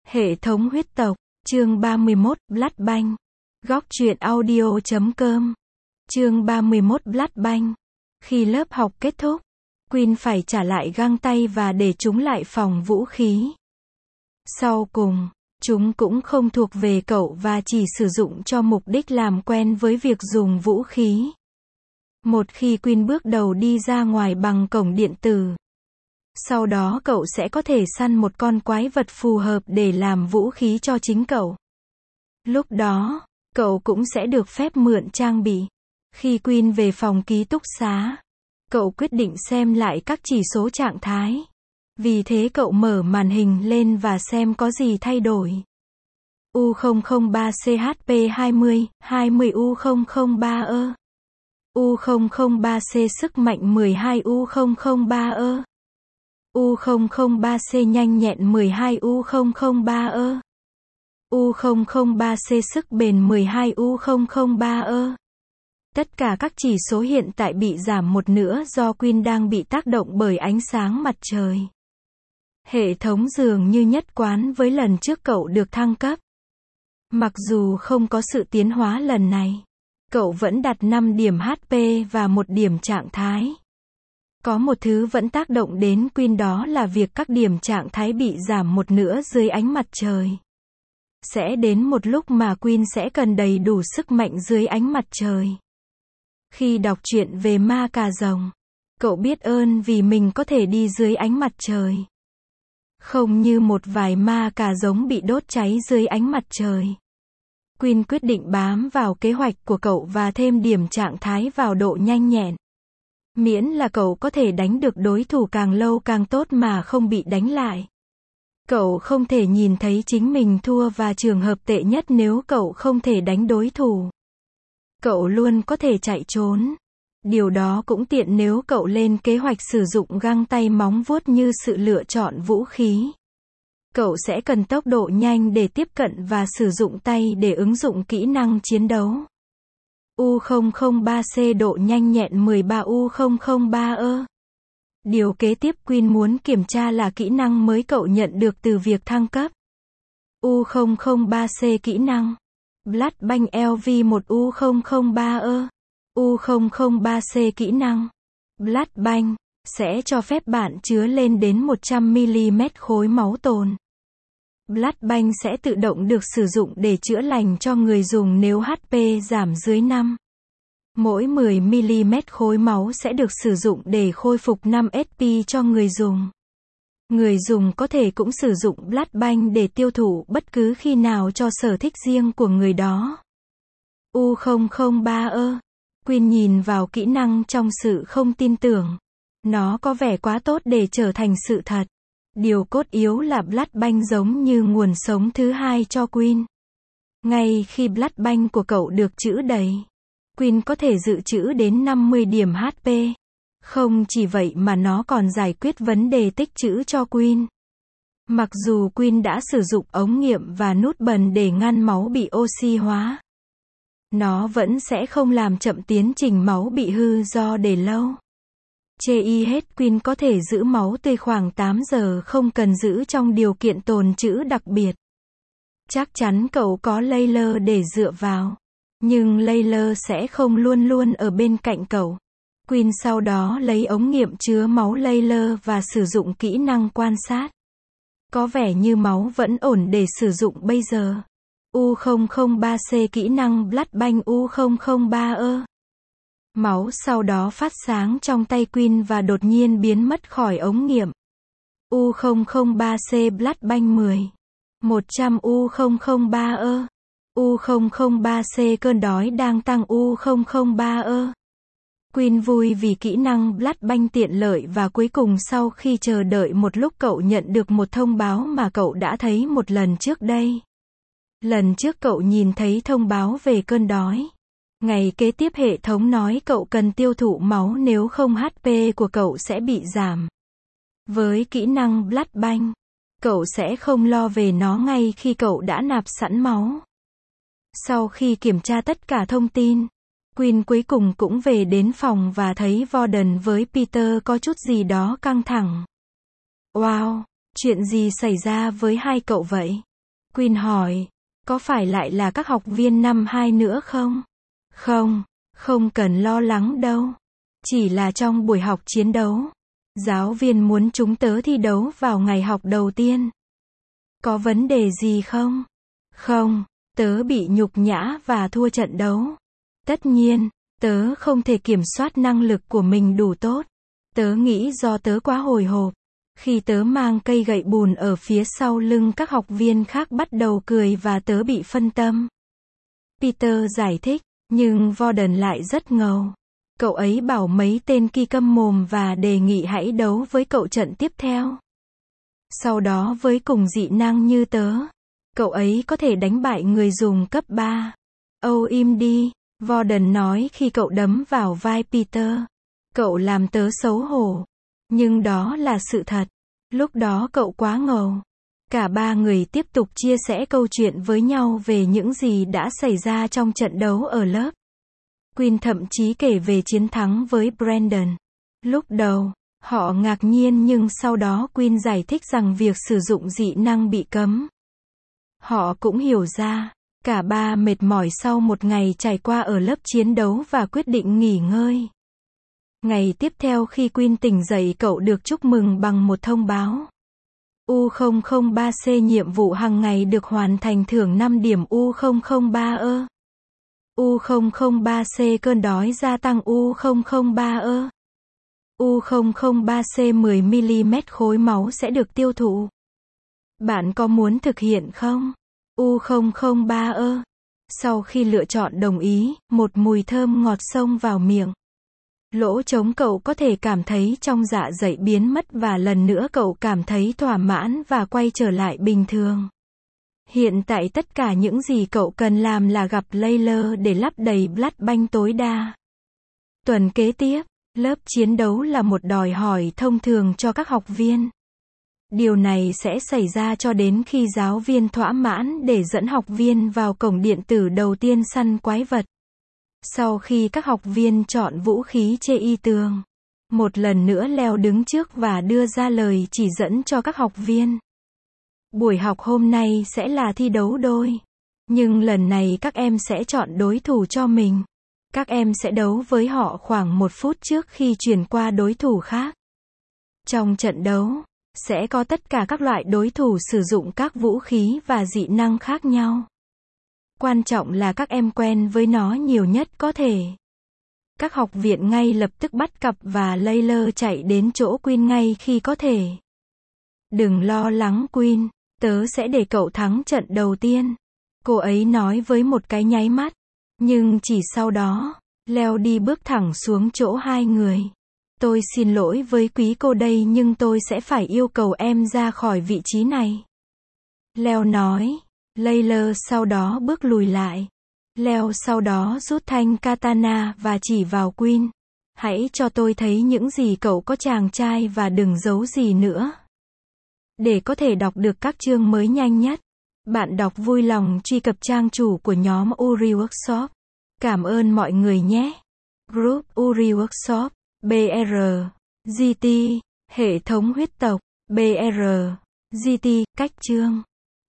Hệ thống huyết tộc, chương 31, Blood Bank. Góc truyện audio.com. Chương 31 Blood Bank. Khi lớp học kết thúc, Queen phải trả lại găng tay và để chúng lại phòng vũ khí. Sau cùng, chúng cũng không thuộc về cậu và chỉ sử dụng cho mục đích làm quen với việc dùng vũ khí. Một khi Queen bước đầu đi ra ngoài bằng cổng điện tử, sau đó cậu sẽ có thể săn một con quái vật phù hợp để làm vũ khí cho chính cậu. Lúc đó, cậu cũng sẽ được phép mượn trang bị. Khi Queen về phòng ký túc xá, cậu quyết định xem lại các chỉ số trạng thái. Vì thế cậu mở màn hình lên và xem có gì thay đổi. U003CHP20, 20 U003E. U003C sức mạnh 12 U003E. U003C nhanh nhẹn 12 U003E. U003C sức bền 12 U003E. Tất cả các chỉ số hiện tại bị giảm một nửa do Queen đang bị tác động bởi ánh sáng mặt trời. Hệ thống dường như nhất quán với lần trước cậu được thăng cấp. Mặc dù không có sự tiến hóa lần này, cậu vẫn đặt 5 điểm HP và 1 điểm trạng thái. Có một thứ vẫn tác động đến Queen, đó là việc các điểm trạng thái bị giảm một nửa dưới ánh mặt trời. Sẽ đến một lúc mà Queen sẽ cần đầy đủ sức mạnh dưới ánh mặt trời. Khi đọc truyện về ma cà rồng, cậu biết ơn vì mình có thể đi dưới ánh mặt trời. Không như một vài ma cà giống bị đốt cháy dưới ánh mặt trời. Queen quyết định bám vào kế hoạch của cậu và thêm điểm trạng thái vào độ nhanh nhẹn. Miễn là cậu có thể đánh được đối thủ càng lâu càng tốt mà không bị đánh lại. Cậu không thể nhìn thấy chính mình thua, và trường hợp tệ nhất nếu cậu không thể đánh đối thủ, cậu luôn có thể chạy trốn. Điều đó cũng tiện nếu cậu lên kế hoạch sử dụng găng tay móng vuốt như sự lựa chọn vũ khí. Cậu sẽ cần tốc độ nhanh để tiếp cận và sử dụng tay để ứng dụng kỹ năng chiến đấu. U003C độ nhanh nhẹn 13 U003E. Điều kế tiếp Queen muốn kiểm tra là kỹ năng mới cậu nhận được từ việc thăng cấp. U003C kỹ năng Blood Bank LV1 U003E. U003C kỹ năng Blood Bank sẽ cho phép bạn chứa lên đến 100ml khối máu tồn. Blood Bank sẽ tự động được sử dụng để chữa lành cho người dùng nếu HP giảm dưới 5. Mỗi 10ml khối máu sẽ được sử dụng để khôi phục 5 SP cho người dùng. Người dùng có thể cũng sử dụng Blood Bank để tiêu thụ bất cứ khi nào cho sở thích riêng của người đó. U003E. Queen nhìn vào kỹ năng trong sự không tin tưởng. Nó có vẻ quá tốt để trở thành sự thật. Điều cốt yếu là Blood Bank giống như nguồn sống thứ hai cho Queen. Ngay khi Blood Bank của cậu được trữ đầy, Queen có thể dự trữ đến 50 điểm HP. Không chỉ vậy mà nó còn giải quyết vấn đề tích trữ cho Queen. Mặc dù Queen đã sử dụng ống nghiệm và nút bần để ngăn máu bị oxy hóa, nó vẫn sẽ không làm chậm tiến trình máu bị hư do để lâu. Chê y hết, Queen có thể giữ máu tươi khoảng 8 giờ không cần giữ trong điều kiện tồn trữ đặc biệt. Chắc chắn cậu có Layla để dựa vào. Nhưng Layla sẽ không luôn luôn ở bên cạnh cậu. Queen sau đó lấy ống nghiệm chứa máu Layla và sử dụng kỹ năng quan sát. Có vẻ như máu vẫn ổn để sử dụng bây giờ. U003C kỹ năng Blood Bank U003E. Máu sau đó phát sáng trong tay Queen và đột nhiên biến mất khỏi ống nghiệm. U003C Blood Bank 10. 100 U003E. U003C cơn đói đang tăng U003E. Queen vui vì kỹ năng Blood Bank tiện lợi, và cuối cùng sau khi chờ đợi một lúc cậu nhận được một thông báo mà cậu đã thấy một lần trước đây. Lần trước cậu nhìn thấy thông báo về cơn đói. Ngày kế tiếp hệ thống nói cậu cần tiêu thụ máu, nếu không HP của cậu sẽ bị giảm. Với kỹ năng Blood Bank, cậu sẽ không lo về nó ngay khi cậu đã nạp sẵn máu. Sau khi kiểm tra tất cả thông tin, Queen cuối cùng cũng về đến phòng và thấy Warden với Peter có chút gì đó căng thẳng. Wow, chuyện gì xảy ra với hai cậu vậy? Queen hỏi, có phải lại là các học viên năm 2 nữa không? Không, không cần lo lắng đâu. Chỉ là trong buổi học chiến đấu, giáo viên muốn chúng tớ thi đấu vào ngày học đầu tiên. Có vấn đề gì không? Không, tớ bị nhục nhã và thua trận đấu. Tất nhiên, tớ không thể kiểm soát năng lực của mình đủ tốt. Tớ nghĩ do tớ quá hồi hộp. Khi tớ mang cây gậy bùn ở phía sau lưng, các học viên khác bắt đầu cười và tớ bị phân tâm. Peter giải thích, nhưng Warden lại rất ngầu. Cậu ấy bảo mấy tên kia câm mồm và đề nghị hãy đấu với cậu trận tiếp theo. Sau đó với cùng dị năng như tớ, cậu ấy có thể đánh bại người dùng cấp 3. Im đi, Warden nói khi cậu đấm vào vai Peter. Cậu làm tớ xấu hổ. Nhưng đó là sự thật. Lúc đó cậu quá ngầu. Cả ba người tiếp tục chia sẻ câu chuyện với nhau về những gì đã xảy ra trong trận đấu ở lớp. Queen thậm chí kể về chiến thắng với Brandon. Lúc đầu, họ ngạc nhiên nhưng sau đó Queen giải thích rằng việc sử dụng dị năng bị cấm. Họ cũng hiểu ra, cả ba mệt mỏi sau một ngày trải qua ở lớp chiến đấu và quyết định nghỉ ngơi. Ngày tiếp theo khi Queen tỉnh dậy, cậu được chúc mừng bằng một thông báo. U003C nhiệm vụ hàng ngày được hoàn thành, thưởng 5 điểm. U003E. U003C cơn đói gia tăng. U003E. U003C 10mm khối máu sẽ được tiêu thụ. Bạn có muốn thực hiện không? U003E. Sau khi lựa chọn đồng ý, một mùi thơm ngọt xông vào miệng. Lỗ trống cậu có thể cảm thấy trong dạ dày biến mất và lần nữa cậu cảm thấy thỏa mãn và quay trở lại bình thường. Hiện tại tất cả những gì cậu cần làm là gặp Layla để lắp đầy Blood Bank tối đa. Tuần kế tiếp, lớp chiến đấu là một đòi hỏi thông thường cho các học viên. Điều này sẽ xảy ra cho đến khi giáo viên thỏa mãn để dẫn học viên vào cổng điện tử đầu tiên săn quái vật. Sau khi các học viên chọn vũ khí chê y tường, một lần nữa Leo đứng trước và đưa ra lời chỉ dẫn cho các học viên. Buổi học hôm nay sẽ là thi đấu đôi. Nhưng lần này các em sẽ chọn đối thủ cho mình. Các em sẽ đấu với họ khoảng 1 phút trước khi chuyển qua đối thủ khác. Trong trận đấu, sẽ có tất cả các loại đối thủ sử dụng các vũ khí và dị năng khác nhau. Quan trọng là các em quen với nó nhiều nhất có thể. Các học viện ngay lập tức bắt cặp và Layla chạy đến chỗ Queen ngay khi có thể. Đừng lo lắng Queen, tớ sẽ để cậu thắng trận đầu tiên. Cô ấy nói với một cái nháy mắt. Nhưng chỉ sau đó, Leo đi bước thẳng xuống chỗ hai người. Tôi xin lỗi với quý cô đây nhưng tôi sẽ phải yêu cầu em ra khỏi vị trí này. Leo nói. Layla sau đó bước lùi lại. Leo sau đó rút thanh katana và chỉ vào Queen. Hãy cho tôi thấy những gì cậu có chàng trai và đừng giấu gì nữa. Để có thể đọc được các chương mới nhanh nhất, bạn đọc vui lòng truy cập trang chủ của nhóm Uri Workshop. Cảm ơn mọi người nhé. Group Uri Workshop, BR, GT, hệ thống huyết tộc, BR, GT, cách chương.